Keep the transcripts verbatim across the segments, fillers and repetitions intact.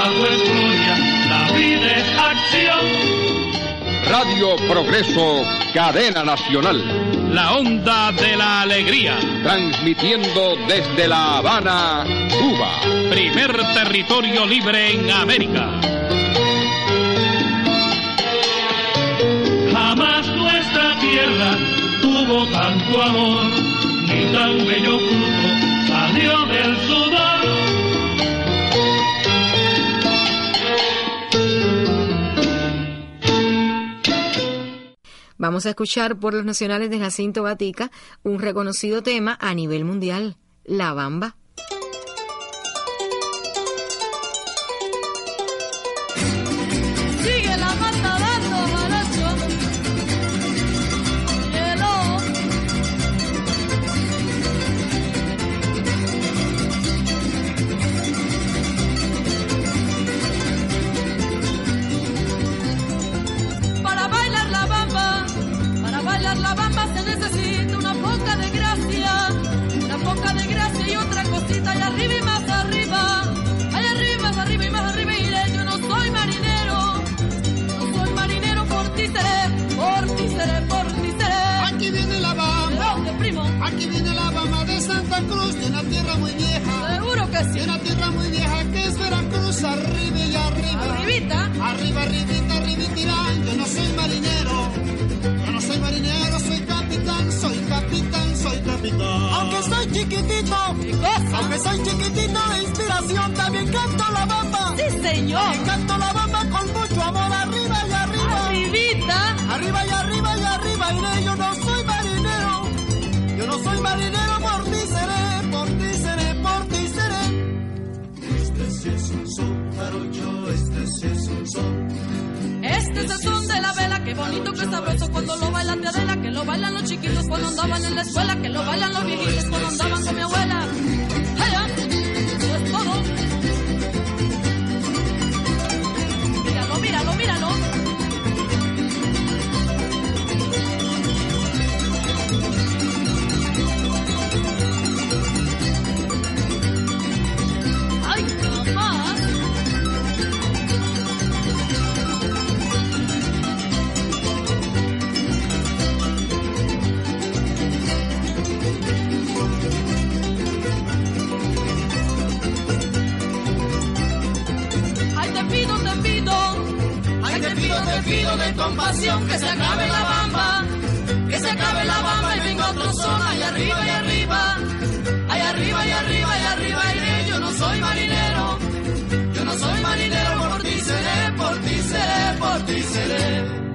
trabajo es gloria, la vida es acción. Radio Progreso, cadena nacional. La onda de la alegría. Transmitiendo desde La Habana, Cuba. Primer territorio libre en América. Jamás nuestra tierra tuvo tanto amor, ni tan bello fruto salió del sudor. Vamos a escuchar por los nacionales de Jacinto Batica un reconocido tema a nivel mundial, La Bamba. Sigue la mata dando baracho, hielo. Para bailar la bamba, para bailar la bamba se necesita una poca de gracia, una poca de gracia y otra cosita y arriba y más arriba, allá arriba, más arriba y más arriba iré. Yo no soy marinero, no soy marinero, por ti seré, por ti seré, por ti seré. Aquí viene la bamba, ¿de dónde, primo? Aquí viene la bamba de Santa Cruz, de una tierra muy vieja. Seguro que sí. De una tierra muy vieja que es Veracruz, arriba y arriba. Arribita. Arriba, arribita, arribita irán. Yo no soy marinero, yo no soy marinero, soy capitán, soy capitán, soy capitán. Aunque soy chiquitito, ¿qué cosa? aunque soy chiquitito de inspiración, también canto la bamba. Sí, señor. También canto la bamba con mucho amor, arriba y arriba. Arribita. Arriba y arriba y arriba iré, yo no soy marinero, yo no soy marinero, por ti seré, por ti seré, por ti seré. Este sí es un son, jarocho, este sí es un son. Este es el son de la vela, qué bonito, qué sabroso cuando lo baila de Adela, que lo bailan los chiquitos cuando andaban en la escuela, que lo bailan los viejitos cuando andaban con mi abuela. ¡Hey! Eso es todo. Míralo, míralo, míralo. ¡Ay, mamá! Ay, te pido, te pido, ay, te pido, te pido de compasión que se acabe la bamba, que se acabe la bamba y venga otro son, ay arriba y arriba, ay arriba y arriba y arriba iré. Yo no soy marinero, yo no soy marinero, por ti seré, por ti seré, por ti seré.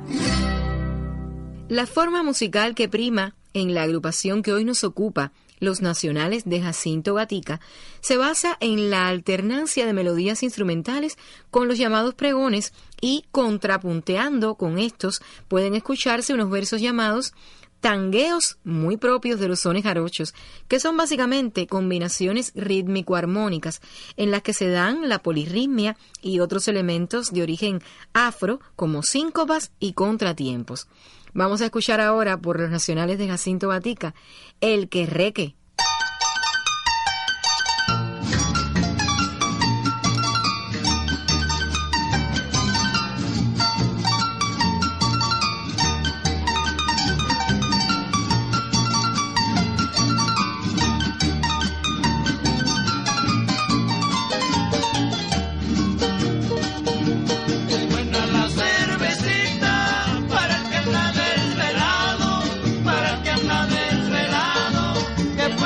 La forma musical que prima en la agrupación que hoy nos ocupa, Los Nacionales de Jacinto Batica, se basa en la alternancia de melodías instrumentales con los llamados pregones y contrapunteando con estos pueden escucharse unos versos llamados tangueos muy propios de los sones jarochos, que son básicamente combinaciones rítmico-armónicas en las que se dan la polirritmia y otros elementos de origen afro como síncopas y contratiempos. Vamos a escuchar ahora por los nacionales de Jacinto Batica, El Querreque. Para el que anda desvelado,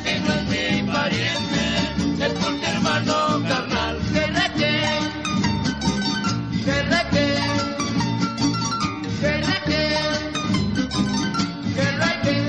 que no es mi pariente, es porque hermano carnal. Que reque, que reque, que reque, que reque.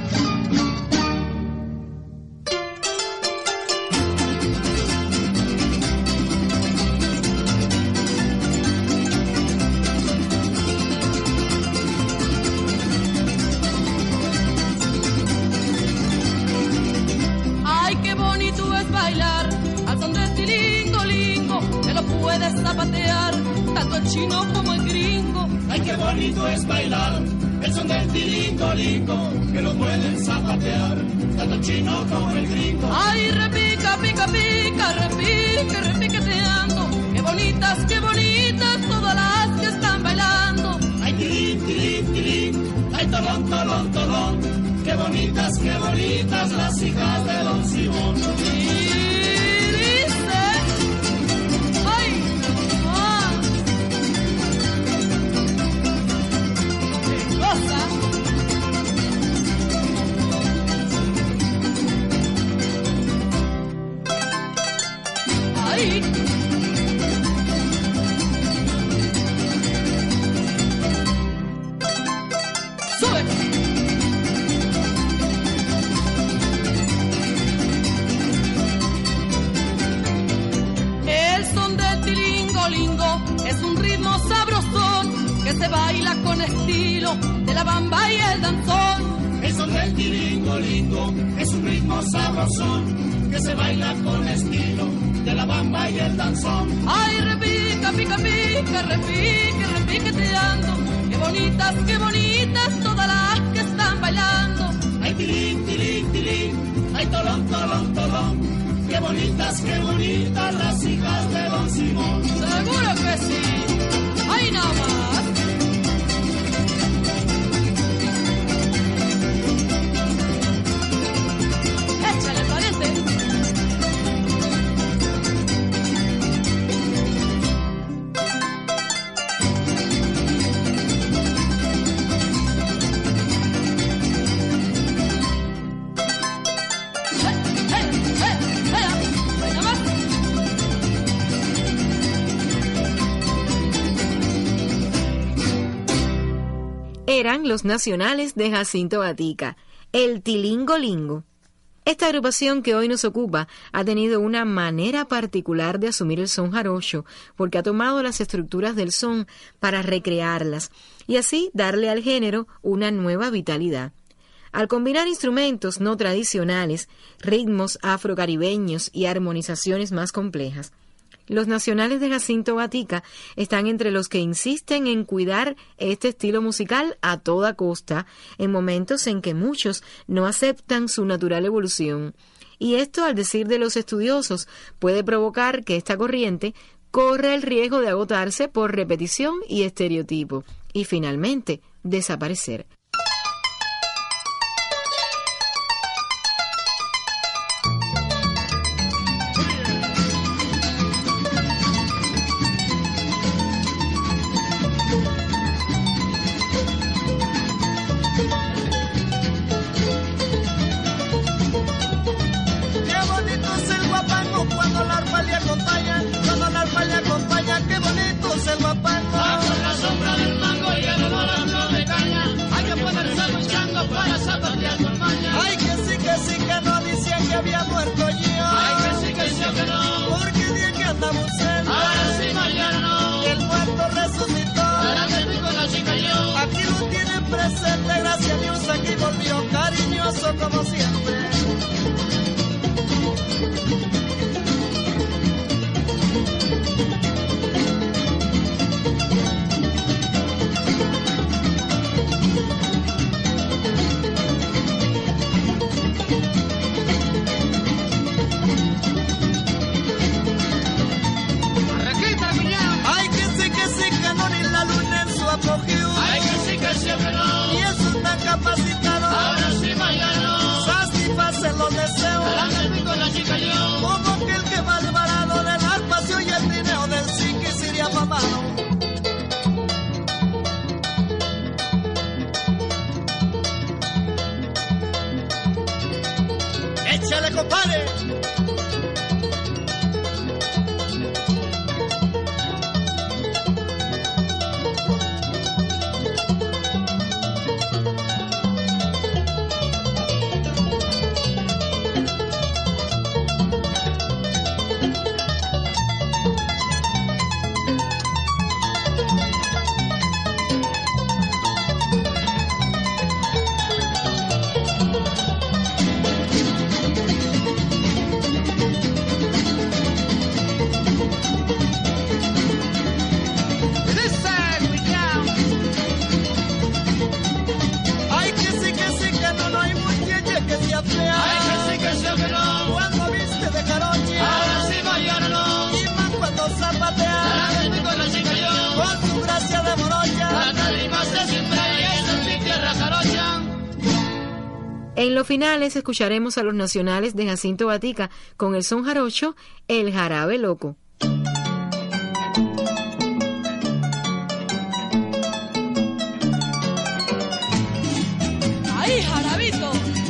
Ay, qué bonito es bailar al son del tilingo lingo, que lo puedes zapatear tanto el chino como el gringo. Ay, qué bonito es bailar el son del tilingo lingo, que lo pueden zapatear tanto el chino como el gringo. Ay, repica, pica, pica, repica, repiqueteando. Qué bonitas, qué bonitas todas las que están bailando. Ay, tilín, tilín, tilín, ay, tolón, tolón, tolón, qué bonitas, qué bonitas las hijas de Don Simón. Y dice, ay, ah, qué cosa. Ay. Sube. El son del tilingolingo es un ritmo sabrosón que se baila con estilo de la bamba y el danzón. El son del tilingo lingo es un ritmo sabrosón que se baila con estilo de la bamba y el danzón. Ay, repica, pica, pica, repique, repiqueteando. Qué bonitas, qué bonitas todas las que están bailando. Ay, tilín, tilín, tilín, ay, tolón, tolón, tolón, qué bonitas, qué bonitas las hijas de Don Simón. Seguro que sí. Ay, nada más. Échale, pariente. Eran los nacionales de Jacinto Gatica, el Tilingo Lingo. Esta agrupación que hoy nos ocupa ha tenido una manera particular de asumir el son jarocho, porque ha tomado las estructuras del son para recrearlas y así darle al género una nueva vitalidad. Al combinar instrumentos no tradicionales, ritmos afrocaribeños y armonizaciones más complejas, los nacionales de Jacinto Gatica están entre los que insisten en cuidar este estilo musical a toda costa, en momentos en que muchos no aceptan su natural evolución. Y esto, al decir de los estudiosos, puede provocar que esta corriente corra el riesgo de agotarse por repetición y estereotipo, y finalmente desaparecer. Como siempre. Ay, que sí, que sí, que no, ni la luna en su apogeo. Ay, que sí, que sí, que no. Y eso tan capacitado. Ahora sí, mañana. Satisfacción. En los finales escucharemos a los nacionales de Jacinto Batica con el son jarocho El Jarabe Loco. ¡Ahí, jarabito!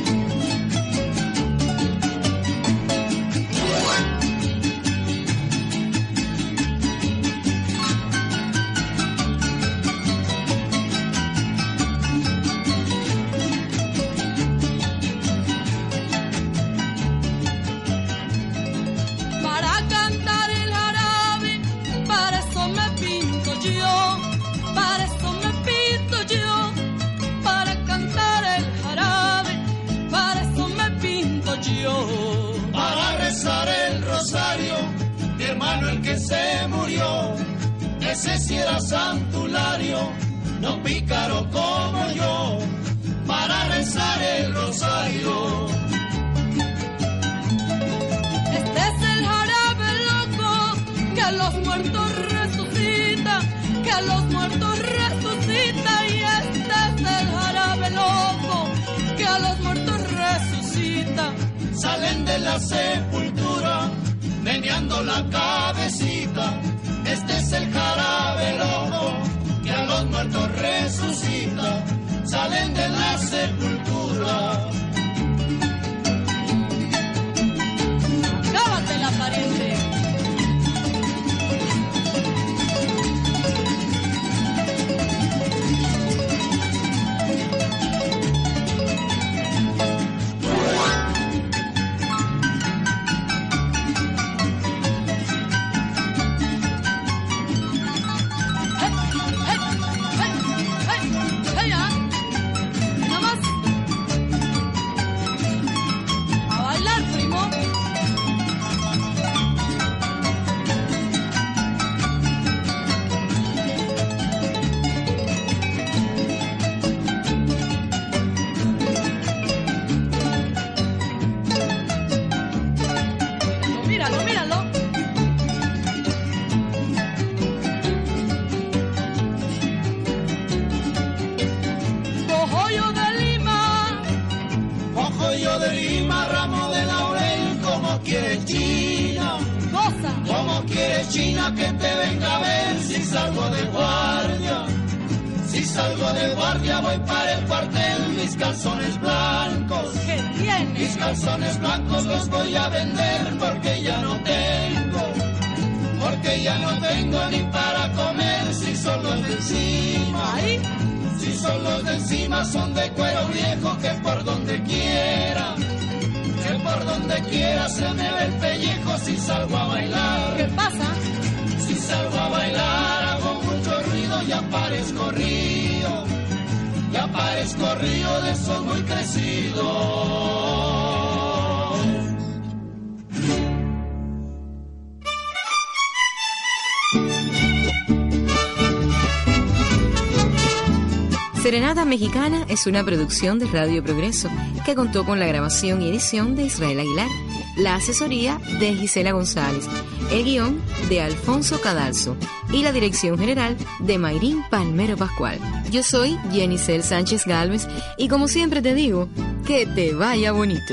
Se murió, ese sí era santulario, no pícaro como yo, para rezar el rosario. Este es el jarabe loco, que a los muertos resucita, que a los muertos resucita, y este es el jarabe loco, que a los muertos resucita. Salen de la sepultura meneando la cabecita, este es el jarabe loco, que a los muertos resucita, salen de la sepultura. Cábate la pariente. China, que te venga a ver si salgo de guardia. Si salgo de guardia voy para el cuartel, mis calzones blancos. ¿Qué tienes? Mis calzones blancos los voy a vender porque ya no tengo. Porque ya no tengo ni para comer, si son los de encima. ¿Ahí? Si son los de encima son de cuero viejo, que por donde quiera, que por donde quiera se me ve el pellejo si salgo a bailar. ¿Qué pasa? Si salgo a bailar hago mucho ruido, ya parezco río, ya parezco río de esos muy crecidos. Serenata Mexicana es una producción de Radio Progreso que contó con la grabación y edición de Israel Aguilar, la asesoría de Gisela González, el guión de Alfonso Cadalso y la dirección general de Mayrín Palmero Pascual. Yo soy Jenicel Sánchez Gálvez y como siempre te digo, que te vaya bonito.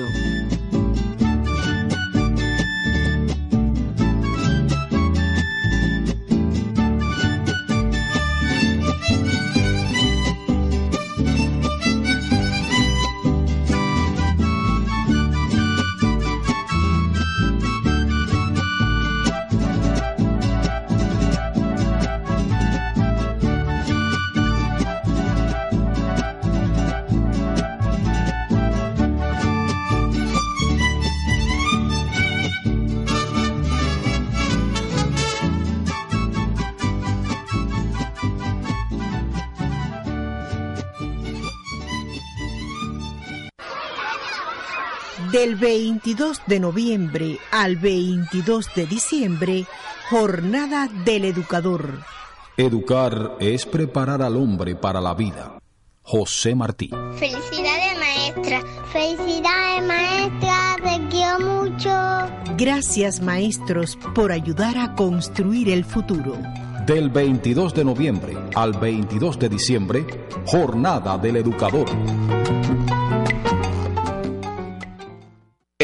Del veintidós de noviembre al veintidós de diciembre, Jornada del Educador. Educar es preparar al hombre para la vida. José Martí. Felicidades, maestra. Felicidades, maestra. Te quiero mucho. Gracias, maestros, por ayudar a construir el futuro. Del veintidós de noviembre al veintidós de diciembre, Jornada del Educador.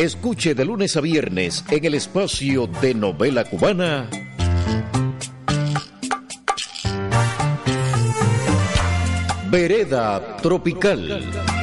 Escuche de lunes a viernes en el espacio de novela cubana Vereda Tropical.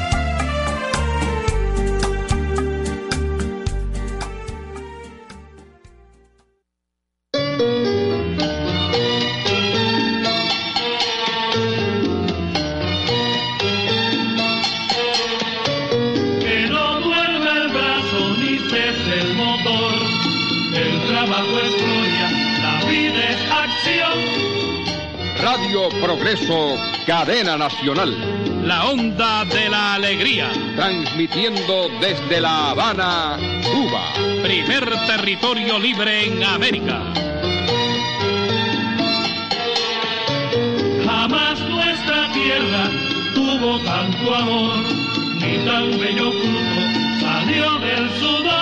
Radio Progreso, cadena nacional. La onda de la alegría. Transmitiendo desde La Habana, Cuba. Primer territorio libre en América. Jamás nuestra tierra tuvo tanto amor, ni tan bello fruto salió del sudor.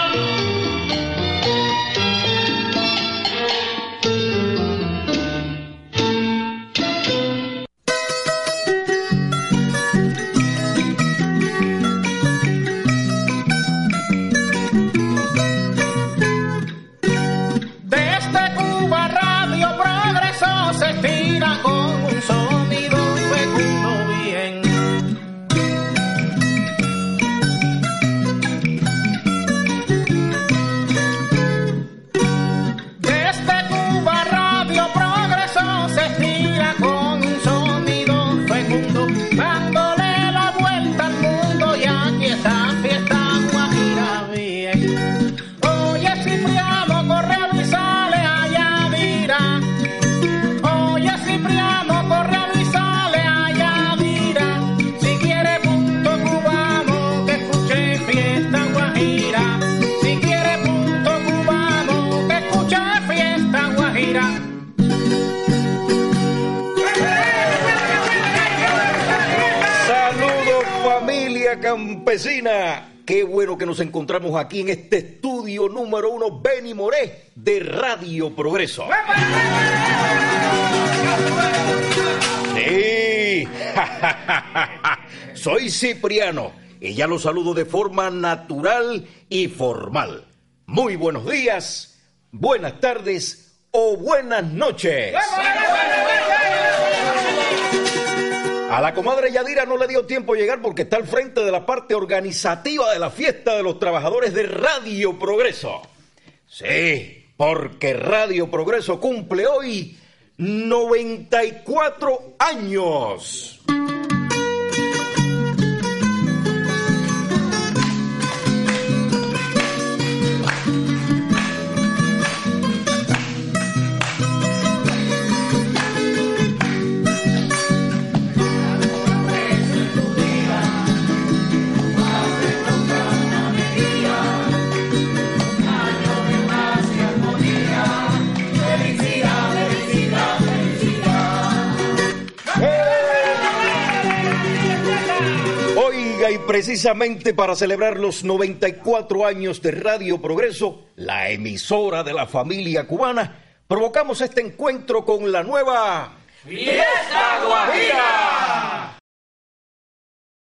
Campesina, qué bueno que nos encontramos aquí en este estudio número uno Beni Moré de Radio Progreso. Sí, soy Cipriano y ya los saludo de forma natural y formal. Muy buenos días, buenas tardes o buenas noches. A la comadre Yadira no le dio tiempo llegar porque está al frente de la parte organizativa de la fiesta de los trabajadores de Radio Progreso. Sí, porque Radio Progreso cumple hoy noventa y cuatro años. Y precisamente para celebrar los noventa y cuatro años de Radio Progreso, la emisora de la familia cubana, provocamos este encuentro con la nueva ¡Fiesta Guajira!